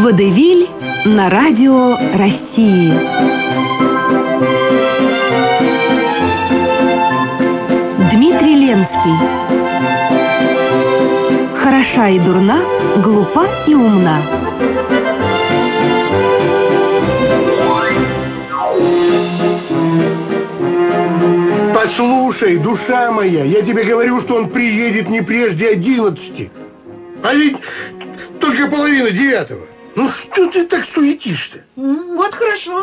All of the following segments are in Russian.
Водевиль на радио России. Дмитрий Ленский. Хороша и дурна, глупа и умна. Послушай, душа моя, я тебе говорю, что он приедет не прежде 11. А ведь только половина 9. Ну что ты так суетишься? Вот хорошо.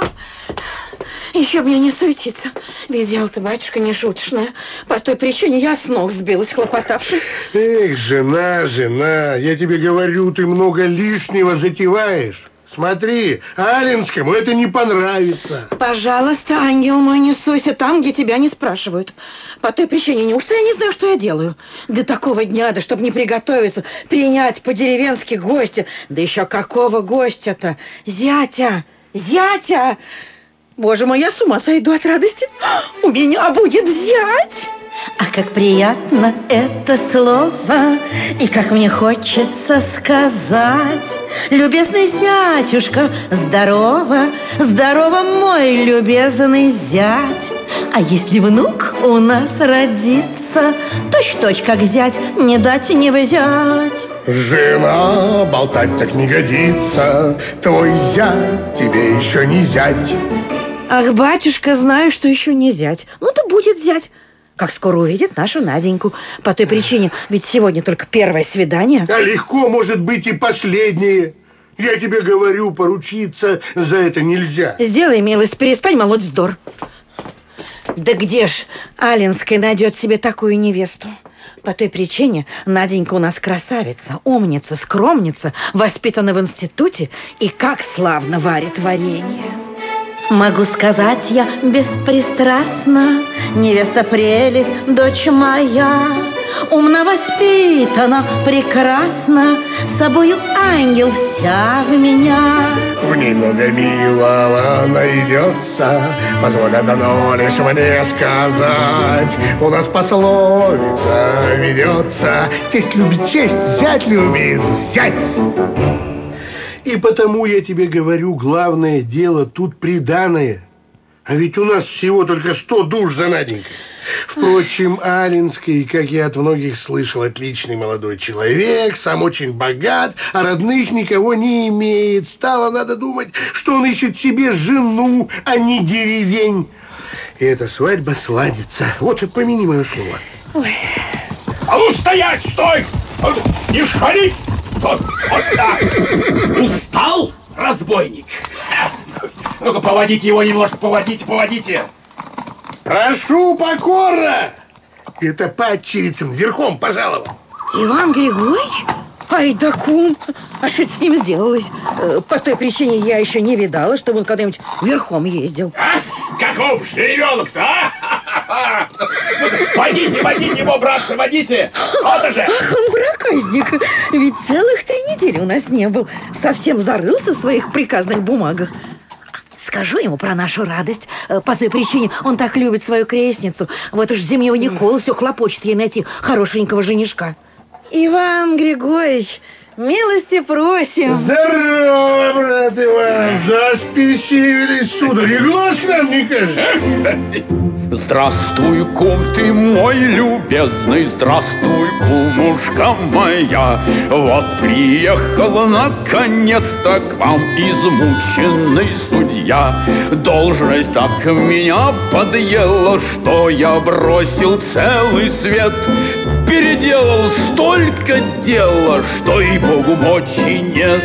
Еще мне не суетиться. Ведь дело-то, батюшка, не шуточное. По той причине я с ног сбилась, хлопотавши. Эх, жена, я тебе говорю, ты много лишнего затеваешь. Смотри, Алинскому это не понравится. Пожалуйста, ангел мой, не суйся там, где тебя не спрашивают. По той причине, неужто я не знаю, что я делаю? Для такого дня, да чтобы не приготовиться, принять по-деревенски гостя. Да еще какого гостя-то? Зятя! Зятя! Боже мой, я с ума сойду от радости. У меня будет зять! А как приятно это слово, и как мне хочется сказать: любезный зятюшка, здорово, здорово, мой любезный зять. А если внук у нас родится, точь-в-точь как зять, не дать не взять. Жена, болтать так не годится, твой зять тебе еще не зять. Ах, батюшка, знаю, что еще не зять. Ну, то будет зять. Как скоро увидит нашу Наденьку. По той причине, ведь сегодня только первое свидание. А легко может быть и последнее. Я тебе говорю, поручиться за это нельзя. Сделай милость, перестань молоть вздор. Да где ж Алинская найдет себе такую невесту? По той причине Наденька у нас красавица, умница, скромница, воспитана в институте и как славно варит варенье. Могу сказать я беспристрастно: невеста прелесть, дочь моя, умно воспитана, прекрасна, собою ангел вся в меня. В ней много милого найдется, позволь одно лишь мне сказать. У нас пословица ведется: тесть любит честь, зять любит зять. И потому я тебе говорю, главное дело тут приданое. А ведь у нас всего только 100 душ за Наденькой. Впрочем, Алинский, как я от многих слышал, отличный молодой человек, сам очень богат, а родных никого не имеет. Стало надо думать, что он ищет себе жену, а не деревень. И эта свадьба сладится. Вот и помяни мое слово. Ой. А ну стоять, стой! Не шалить! Вот так! Устал, разбойник? Ну-ка, поводите его немножко, поводите. Прошу покорно! Это падчерицын верхом пожаловал. Иван Григорьевич? Ай да кум! А что это с ним сделалось? По той причине я еще не видала, чтобы он когда-нибудь верхом ездил. А? Каков жеребенок-то, а? Водите его, братцы, водите! Вот же! Ах, он проказник! Ведь целых 3 недели у нас не был. Совсем зарылся в своих приказных бумагах. Скажу ему про нашу радость. По той причине он так любит свою крестницу. Вот уж Зимьева Никола все хлопочет ей найти хорошенького женишка. Иван Григорьевич, милости просим. Здорово, брат Иван. Заспесивились, сударь. И глаз к нам не кажет. Здравствуй, кум ты мой любезный, здравствуй, кумушка моя. Вот приехал наконец-то к вам измученный судья. Должность так меня подъела, что я бросил целый свет. Переделал столько дела, что и Богу мочи нет.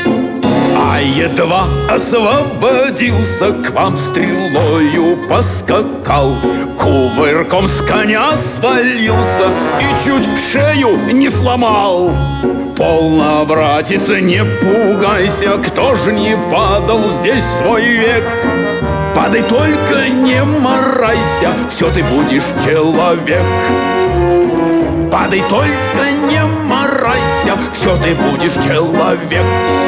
А едва освободился, к вам стрелою поскакал, кувырком с коня свалился и чуть шею не сломал. Полно, братец, не пугайся, кто ж не падал здесь свой век. Падай, только не марайся, все ты будешь человек. Падай, только не марайся, все ты будешь человек.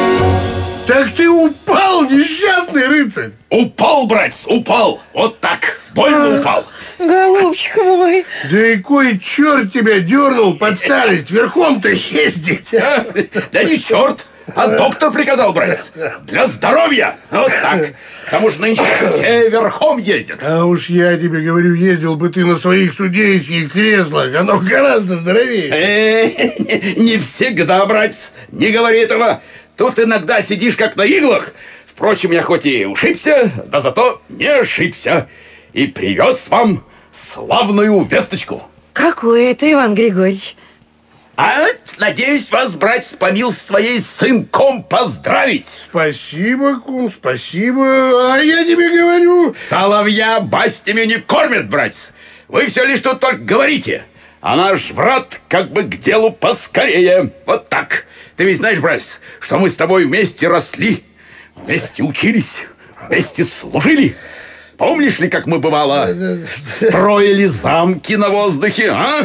Так ты упал, несчастный рыцарь. Упал, братец, упал. Вот так, больно упал. Голубчик мой. Да и кой черт тебя дернул под старость верхом-то ездить? Да не черт, А доктор приказал, братец, для здоровья. Вот так. К тому же нынче все верхом ездят. А уж я тебе говорю, ездил бы ты на своих судейских креслах. Оно гораздо здоровее. Не всегда, братец, не говори этого. Тут иногда сидишь как на иглах. Впрочем, я хоть и ушибся, да зато не ошибся. И привез вам славную весточку. Какую это, Иван Григорьевич? А надеюсь вас, братец, по милости своей сынком поздравить. Спасибо, кум, спасибо. А я тебе говорю... Соловья бастями не кормят, братец. Вы все лишь тут только говорите. А наш брат как бы к делу поскорее. Вот так. Ты ведь знаешь, братец, что мы с тобой вместе росли, вместе учились, вместе служили. Помнишь ли, как мы, бывало, строили замки на воздухе, а?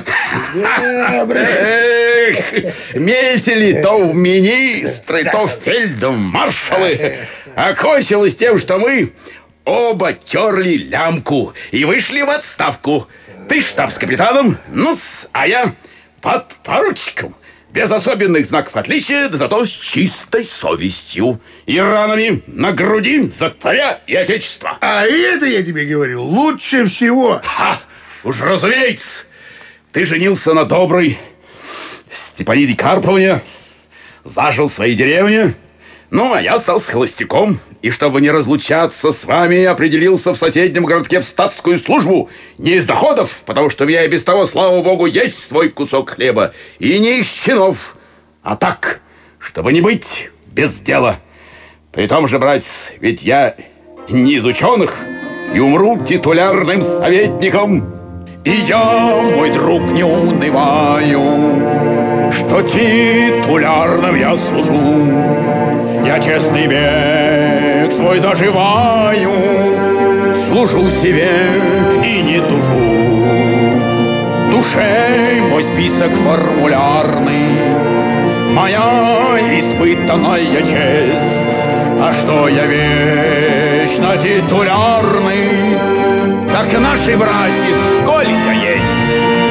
Метили то в министры, то в фельдмаршалы. Окончилось тем, что мы оба терли лямку и вышли в отставку. Ты штабс-капитаном, а я подпоручиком. Без особенных знаков отличия, да зато с чистой совестью. И ранами на груди за царя и отечества. А это, я тебе говорю, лучше всего. Уж разумеется. Ты женился на доброй Степаниде Карповне, зажил в своей деревне. Ну, а я стал с холостяком. И чтобы не разлучаться с вами, определился в соседнем городке в статскую службу. Не из доходов, потому что у меня и без того, слава богу, есть свой кусок хлеба. И не из чинов, а так, чтобы не быть без дела. При том же, братец, ведь я не из ученых и умру титулярным советником. И я, мой друг, не унываю, что титулярным я служу. Я честный век свой доживаю, служу себе и не тужу. Душей мой список формулярный, моя испытанная честь. А что я вечно титулярный, так наши братья сколько есть.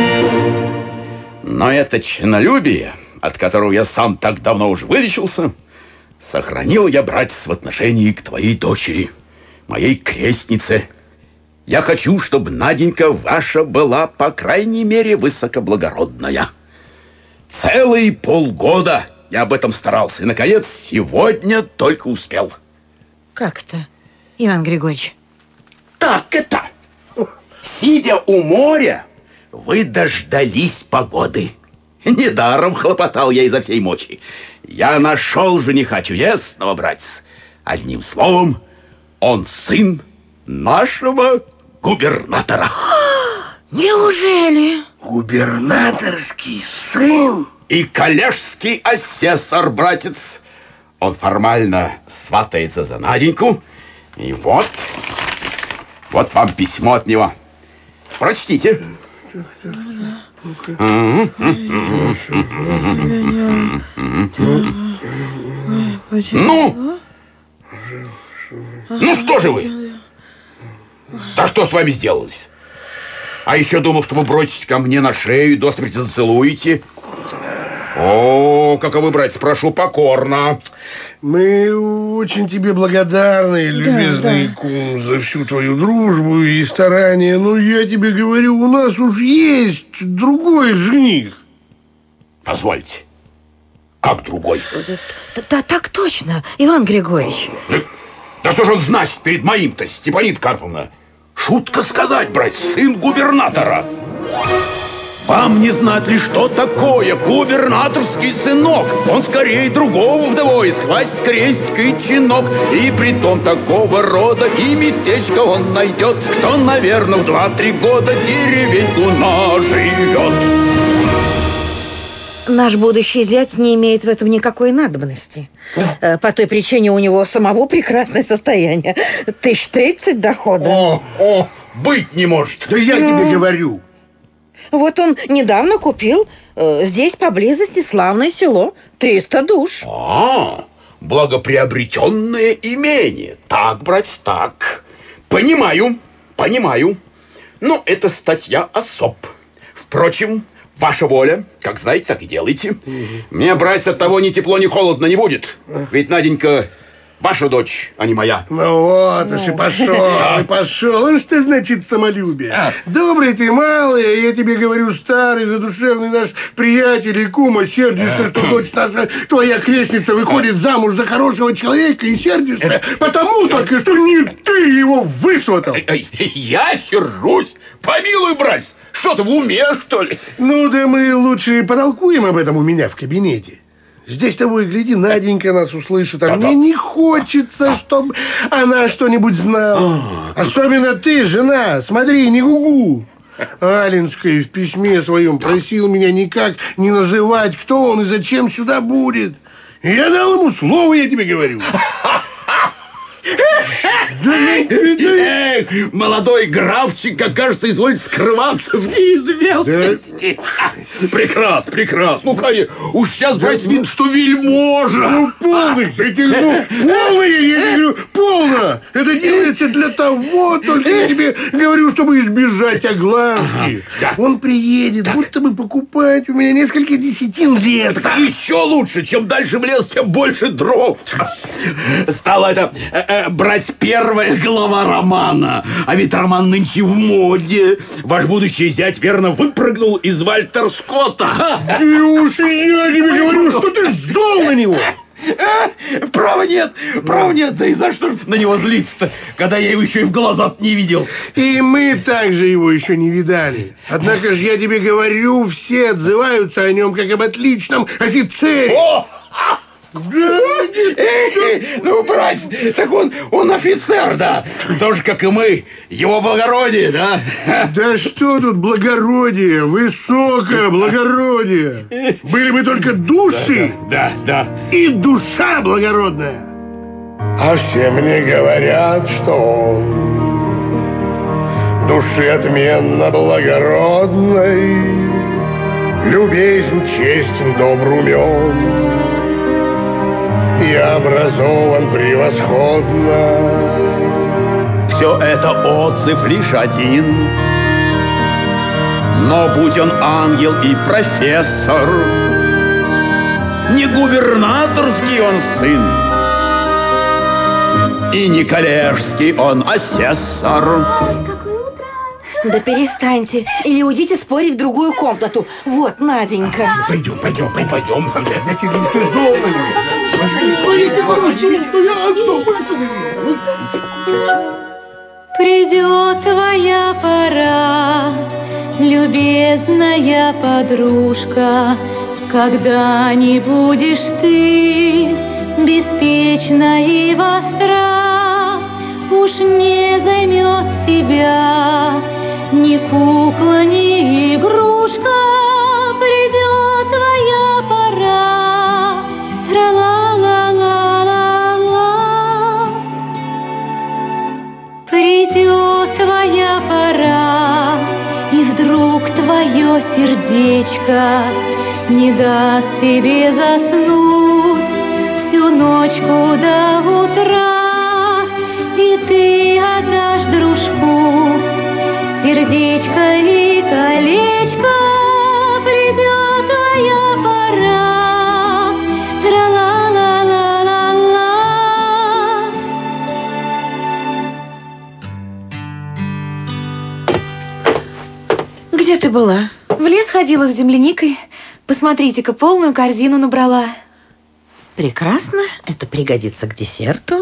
Но это чинолюбие, от которого я сам так давно уже вылечился, сохранил я, братец, в отношении к твоей дочери, моей крестнице. Я хочу, чтобы Наденька ваша была, по крайней мере, высокоблагородная. Целые полгода я об этом старался, и, наконец, сегодня только успел. Как это, Иван Григорьевич? Так это. Сидя у моря, вы дождались погоды. Недаром хлопотал я изо всей мочи. Я нашел жениха чудесного, братец. Одним словом, он сын нашего губернатора. Неужели? Губернаторский сын? И коллежский асессор, братец. Он формально сватается за Наденьку. И вот вам письмо от него. Прочтите. Ну что же вы? Да что с вами сделалось? А еще думал, что вы броситесь ко мне на шею и до смерти зацелуете. О, каковы, братец, прошу покорно. Мы очень тебе благодарны, любезный кум, за всю твою дружбу и старания. Но я тебе говорю, у нас уж есть другой жених. Позвольте. Как другой? Да, так точно, Иван Григорьевич. Да что же он значит перед моим-то, Степанида Карповна? Шутка сказать, братец, сын губернатора. Вам не знать ли, что такое губернаторский сынок? Он скорее другого вдовой схватит крестик и чинок. И притом такого рода и местечко он найдет, что, наверное, в 2-3 года деревеньку наживет. Наш будущий зять не имеет в этом никакой надобности. По той причине у него самого прекрасное состояние. 1030 дохода. Быть не может. Да я тебе говорю. Вот он недавно купил здесь поблизости славное село. 300 душ. Благоприобретенное имение. Так, братец, так. Понимаю. Но это статья особ. Впрочем, Ваша воля, как знаете, так и делайте. Мне, братец, от того ни тепло, ни холодно не будет. Ведь Наденька ваша дочь, а не моя. Ну вот уж и пошел. Ну что значит самолюбие? Добрый ты малый, я тебе говорю, старый, задушевный наш приятель и кума, сердишься, что дочь наша, твоя крестница, выходит замуж за хорошего человека и сердишься, потому только, что не ты его высватал. Я сержусь? Помилуй, братец, что ты в уме, что ли? Ну да мы лучше потолкуем об этом у меня в кабинете. Здесь того и гляди, Наденька нас услышит, а мне не хочется, чтобы она что-нибудь знала. Особенно ты, жена, смотри, не гугу. Алинская в письме своем просил меня никак не называть, кто он и зачем сюда будет. И я дал ему слово, я тебе говорю. Молодой графчик, как кажется, изволит скрываться в неизвестности. Прекрасно, прекрасно. Ну, конечно, уж сейчас брать вид, что вельможа. Ну, полно, я тебе говорю, полно. Это делается для того, только я тебе говорю, чтобы избежать огласки. Он приедет, будто бы покупать у меня несколько десятин леса. Еще лучше, чем дальше в лес, тем больше дров. Стало это брать первая глава романа. А ведь роман нынче в моде. Ваш будущий зять, верно, выпрыгнул из Вальтер Скотта. И уж я тебе говорю, что ты зол на него. Права нет, да и за что ж на него злиться-то, когда я его еще и в глаза не видел. И мы также его еще не видали. Однако же я тебе говорю, все отзываются о нем как об отличном офицере. О! Ну, братец, так он офицер, да, тоже как и мы, его благородие, да? Да что тут благородие, высокое благородие. Были бы только души, да. И душа благородная. А все мне говорят, что он души отменно благородной, любезен, честен, добр, умен и образован превосходно. Все это отзыв лишь один. Но будь он ангел и профессор, не губернаторский он сын, и не коллежский он асессор. Да перестаньте, или уйдите спорить в другую комнату. Вот, Наденька. Пойдем. Я тебе говорю, ты зол на него. Придет твоя пора, любезная подружка, когда не будешь ты беспечна и востра, уж не займет тебя ни кукла, ни игрушка. Придет твоя пора, тра-ла-ла-ла-ла-ла. Придет твоя пора, и вдруг твое сердечко не даст тебе заснуть всю ночку до утра, и ты отдашь дружку сердечко и колечко. Придет твоя пора, тра-ла-ла-ла-ла-ла. Где ты была? В лес ходила с земляникой. Посмотрите-ка, полную корзину набрала. Прекрасно, это пригодится к десерту.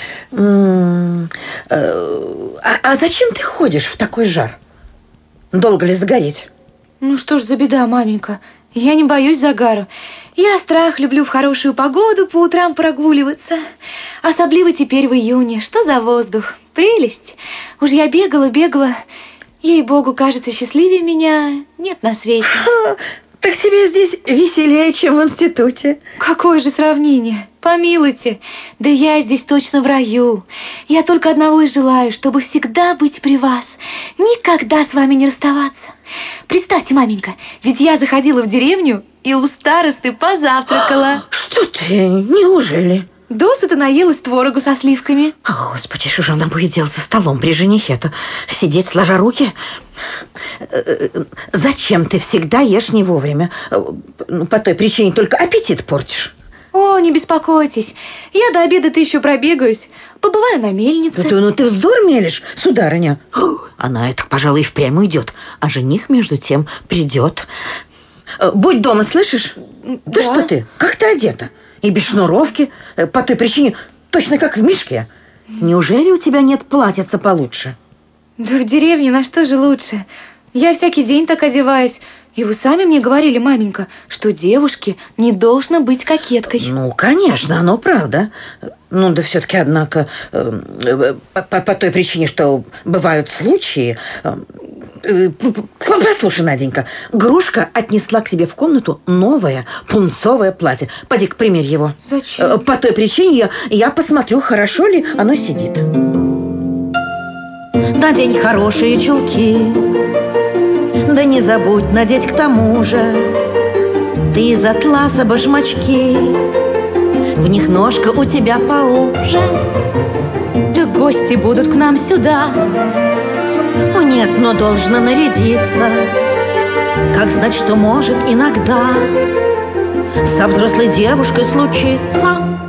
А зачем ты ходишь в такой жар? Долго ли загореть? Ну что ж за беда, маменька. Я не боюсь загару. Я страх люблю в хорошую погоду по утрам прогуливаться. Особливо теперь в июне. Что за воздух? Прелесть. Уж я бегала. Ей-богу, кажется, счастливее меня нет на свете. Так тебе здесь веселее, чем в институте. Какое же сравнение? Помилуйте, да я здесь точно в раю. Я только одного и желаю, чтобы всегда быть при вас, никогда с вами не расставаться. Представьте, маменька, ведь я заходила в деревню и у старосты позавтракала. Что ты? Неужели? Досыта наелась творогу со сливками. О, Господи, что же она будет делать за столом при женихе-то? Сидеть сложа руки? Зачем ты всегда ешь не вовремя? По той причине только аппетит портишь. О, не беспокойтесь. Я до обеда-то еще пробегаюсь. Побываю на мельнице. Ты вздор мелешь, сударыня. Она это, пожалуй, и впрямь уйдет. А жених, между тем, придет. Будь дома, слышишь? Да что ты? Как ты одета? И без шнуровки, по той причине, точно как в мешке. Неужели у тебя нет платьица получше? Да в деревне на что же лучше? Я всякий день так одеваюсь. И вы сами мне говорили, маменька, что девушке не должно быть кокеткой. Ну, конечно, оно правда. Ну, да все-таки, однако, по той причине, что бывают случаи... Послушай, Наденька, Грушка отнесла к тебе в комнату новое пунцовое платье. Поди-ка, примерь его. Зачем? По той причине я посмотрю, хорошо ли оно сидит. Надень хорошие чулки, да не забудь надеть к тому же ты из атласа башмачки, в них ножка у тебя поуже. Да гости будут к нам сюда. О нет, но должна нарядиться, как знать, что может иногда со взрослой девушкой случиться.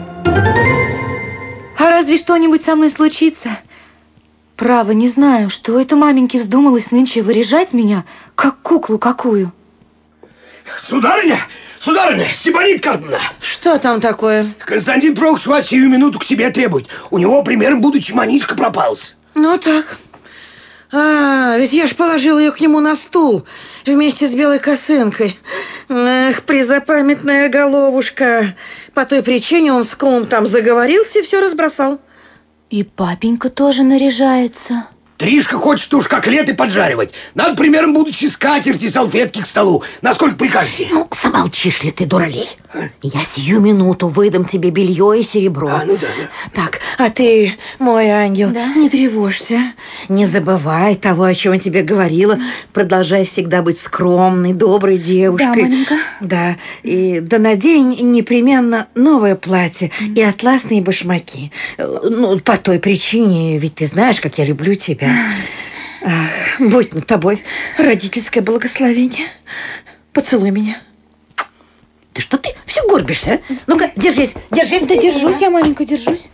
А разве что-нибудь со мной случится? Право, не знаю, что это маменьке вздумалось нынче выряжать меня, как куклу какую. Сударыня, Степанида Карповна! Что там такое? Константин Прокофьевич вас сию минуту к себе требует. У него, примером будучи, манишка пропалась. Ну так. Ведь я ж положила ее к нему на стул вместе с белой косынкой. Эх, презапамятная головушка. По той причине он с кумом там заговорился и все разбросал. И папенька тоже наряжается. Тришка хочет уж котлеты поджаривать. Надо, примером будучи, скатерти и салфетки к столу. Насколько прикажете? Ну, замолчишь ли ты, дуралей? Я сию минуту выдам тебе белье и серебро. Ну да. Так, а ты, мой ангел, Да? не тревожься. Не забывай того, о чем я тебе говорила. Продолжай всегда быть скромной, доброй девушкой. Да, маменька. Да, да надень непременно новое платье и атласные башмаки. Ну, по той причине, ведь ты знаешь, как я люблю тебя. Ах, будь над тобой родительское благословение. Поцелуй меня. Ты что ты все горбишься? Ну-ка, держись. Да держусь я, маменька, держусь.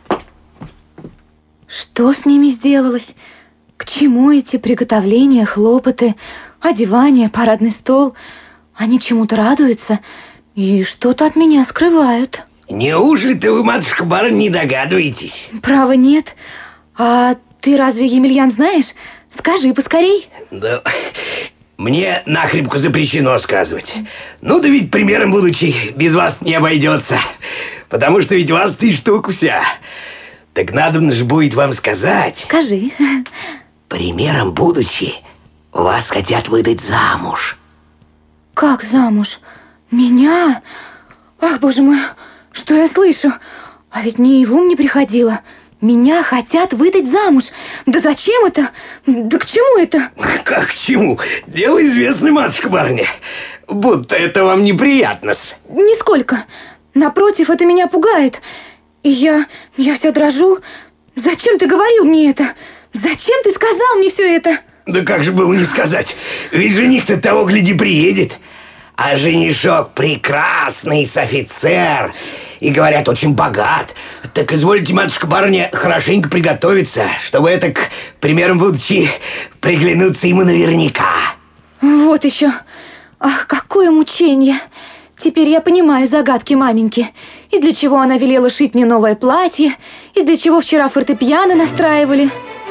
Что с ними сделалось? К чему эти приготовления, хлопоты, одевание, парадный стол? Они чему-то радуются и что-то от меня скрывают. Неужели-то вы, матушка-барыня, не догадываетесь? Право нет. А ты разве, Емельян, знаешь? Скажи поскорей. Да, мне нахребку запрещено сказывать. Ну да ведь, примером будучи, без вас не обойдется. Потому что ведь вас ты штука вся. Так надобно же будет вам сказать. Скажи. Примером будучи, вас хотят выдать замуж. Как замуж? Меня? Ах, боже мой, что я слышу? А ведь мне и в ум не приходило. Меня хотят выдать замуж. Да зачем это? Да к чему это? Как к чему? Дело известное, матушка-барыня. Будто это вам неприятно-с. Нисколько. Напротив, это меня пугает. И я вся дрожу. Зачем ты говорил мне это? Зачем ты сказал мне все это? Да как же было не сказать? Ведь жених-то того, гляди, приедет. А женишок прекрасный, с офицер. И, говорят, очень богат. Так извольте, матушка-барыня, хорошенько приготовиться, чтобы это, к примерам будучи, приглянуться ему наверняка. Вот еще. Ах, какое мучение. Теперь я понимаю загадки маменьки. И для чего она велела шить мне новое платье, и для чего вчера фортепиано настраивали.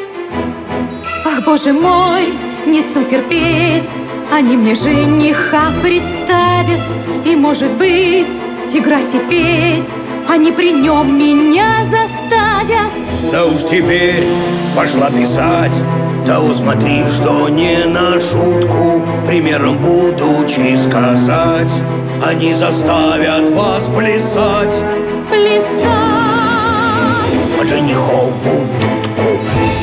Ах, боже мой, нет сил терпеть. Они мне жениха представят. И, может быть, играть и петь они при нем меня заставят. Да уж теперь пошла писать. Того смотри, что не на шутку, примером будучи сказать. Они заставят вас плясать. Плясать! Под женихову дудку.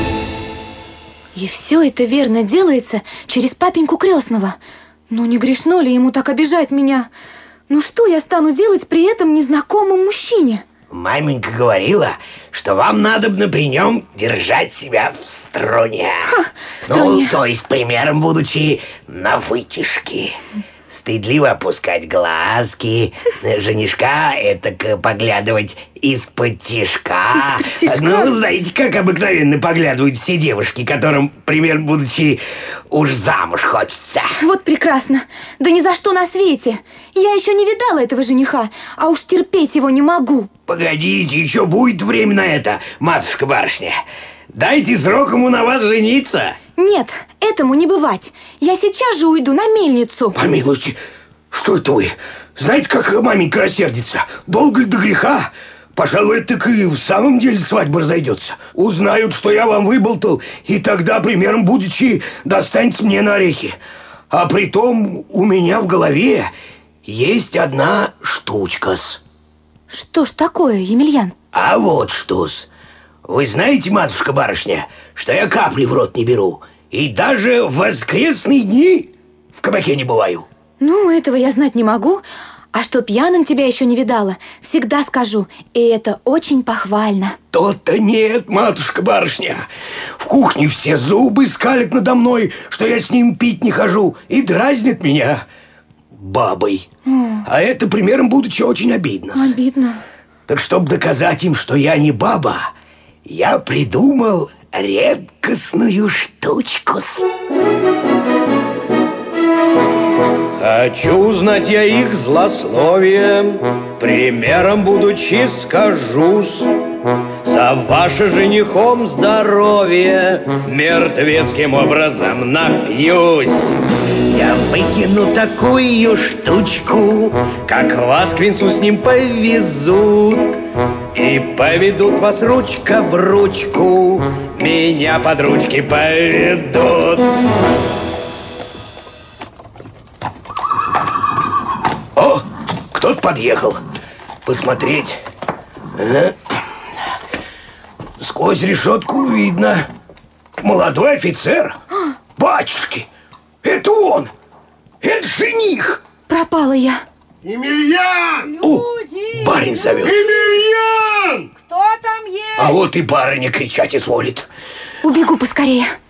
И все это верно делается через папеньку крестного. Ну не грешно ли ему так обижать меня? Ну что я стану делать при этом незнакомом мужчине? Маменька говорила, что вам надобно при нем держать себя в струне. Ну, то есть примером будучи на вытяжке. Стыдливо опускать глазки, женишка этак поглядывать из-под тишка. Ну, знаете, как обыкновенно поглядывают все девушки, которым, примерно будучи, уж замуж хочется. Вот прекрасно. Да ни за что на свете. Я еще не видала этого жениха, а уж терпеть его не могу. Погодите, еще будет время на это, матушка-барышня. Дайте срок ему на вас жениться. Нет, этому не бывать. Я сейчас же уйду на мельницу. Помилуйте, что это вы? Знаете, как маменька рассердится? Долго до греха. Пожалуй, так и в самом деле свадьба разойдется. Узнают, что я вам выболтал, и тогда, примером будучи, достанется мне на орехи. А притом у меня в голове есть одна штучка-с. Что ж такое, Емельян? А вот что-с. Вы знаете, матушка-барышня, что я капли в рот не беру, и даже в воскресные дни в кабаке не бываю. Ну, этого я знать не могу. А что пьяным тебя еще не видала, всегда скажу. И это очень похвально. То-то нет, матушка-барышня. В кухне все зубы скалят надо мной, что я с ним пить не хожу, и дразнят меня бабой. А это, примером будучи, очень обидно. Обидно. Так, чтобы доказать им, что я не баба, я придумал редкостную штучку-с. Хочу узнать я их злословие, примером будучи скажусь. За ваше женихом здоровье мертвецким образом напьюсь. Я выкину такую штучку, как вас к венцу с ним повезут, и поведут вас ручка в ручку, меня под ручки поведут. О, кто-то подъехал. Посмотреть. Сквозь решетку видно. Молодой офицер. Батюшки, это он. Это жених. Пропала я. Емельян! Люди! Барин зовет. Емельян! Кто там есть? А вот и барыня кричать изволит. Убегу поскорее.